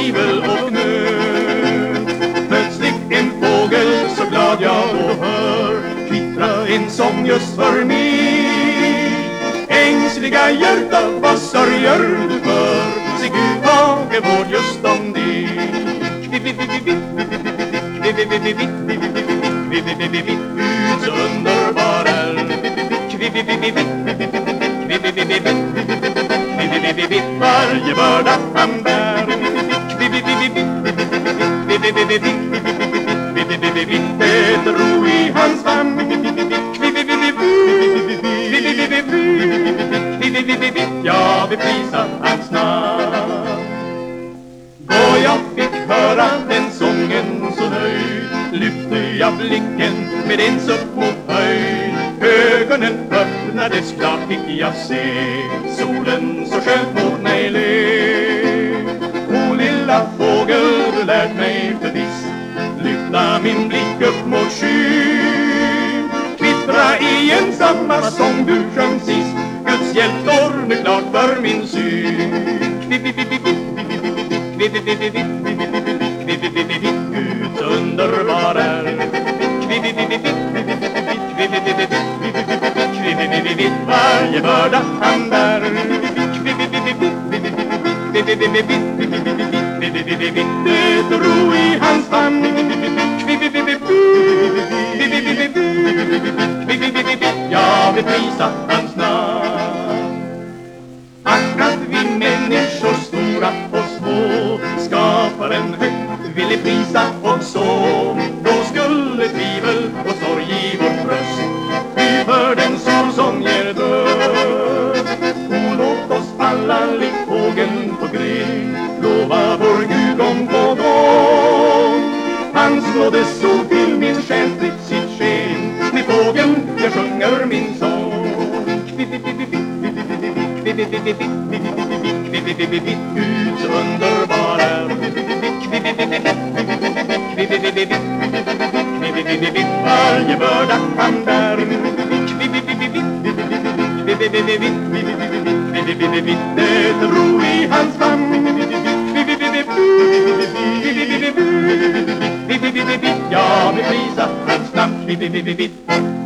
tvivel och nöd. Plötsligt en fågel så glad jag då hör kvittra en sång just för mig. Ängsliga hjärta, vad sörjer du för? Se Gud hage vård just om dig. Guds underbara varje börda han bär. Det ro i hans famn. Jag vill prisa hans namn. Då jag fick höra den sången så nöjd, lyfte jag blicken med en suck mot höjd. Ögonen öppnades klart, fick jag se solen så skönt mot mig le. O lilla fågel, du lärt mig förviss lyfta min blick upp mot skyn. Kvittra igen samma sång du sjöng sist. Guds hjälp står nu klart för min syn. Guds underbara varje börda han bär. Det ro i hans famn. Jag vill prisa hans namn. Att vi människor stora och små skaparen högt ville prisa och så. Då skulle tvivel och sorg i vår tröst fly för den sol som ger död. Och låt oss alla likt fågeln på gren lova vår Gud gång på gång. Hans nåde så till min själ fritt sitt sken. Med fågeln jag sjunger min sång. Guds underbara varje börda han bär. Det ro i hans famn. Jag vill prisa hans namn.